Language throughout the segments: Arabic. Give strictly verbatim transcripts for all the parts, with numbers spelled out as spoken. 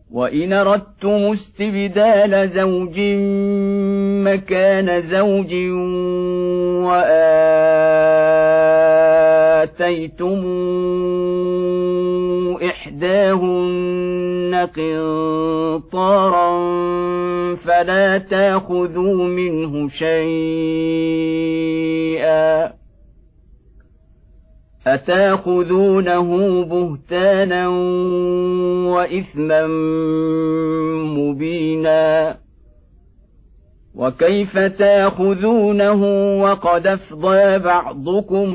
وإن أردتم استبدال زوج مكان زوج وآتيتم إحداهن قنطارا فلا تأخذوا منه شيئا أتأخذونه بهتانا وإثما مبينا وكيف تأخذونه وقد أفضى بعضكم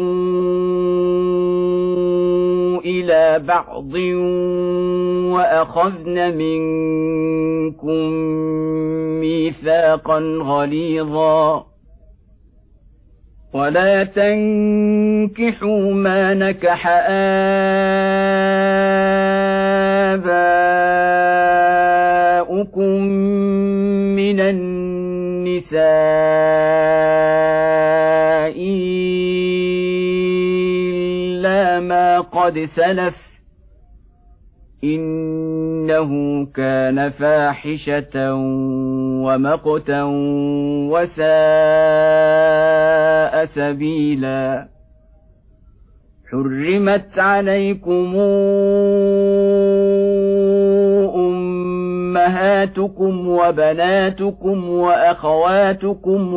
إلى بعض وأخذن منكم ميثاقا غليظا ولا تنكحوا ما نكح آباؤكم من النساء إلا ما قد سلف إنه كان فاحشة ومقتا وساء سبيلا حرمت عليكم أمهاتكم وبناتكم وأخواتكم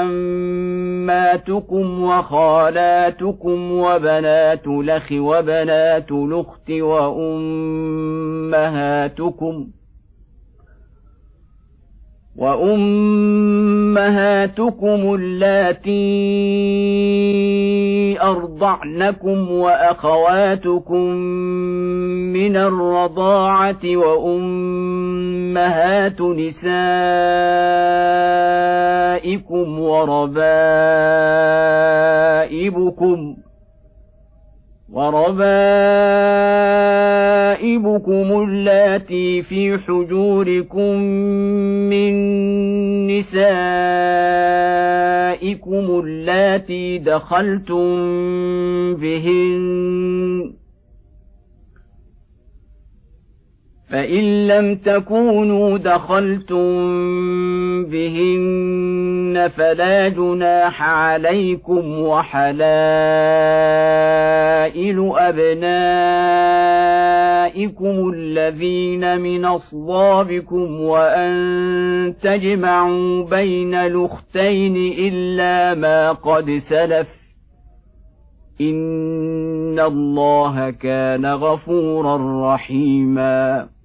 وعماتكم وخالاتكم وبنات الأخ وبنات الأخت وأمهاتكم وأمهاتكم اللاتي أرضعنكم وأخواتكم من الرضاعة وأمهات نسائكم وربائبكم وربائبكم اللاتي في حجوركم من نسائكم اللاتي دخلتم بهن فإن لم تكونوا دخلتم بهن فلا جناح عليكم وحلائل أبنائكم الذين من أصلابكم وأن تجمعوا بين الأختين إلا ما قد سلف إن الله كان غفورا رحيما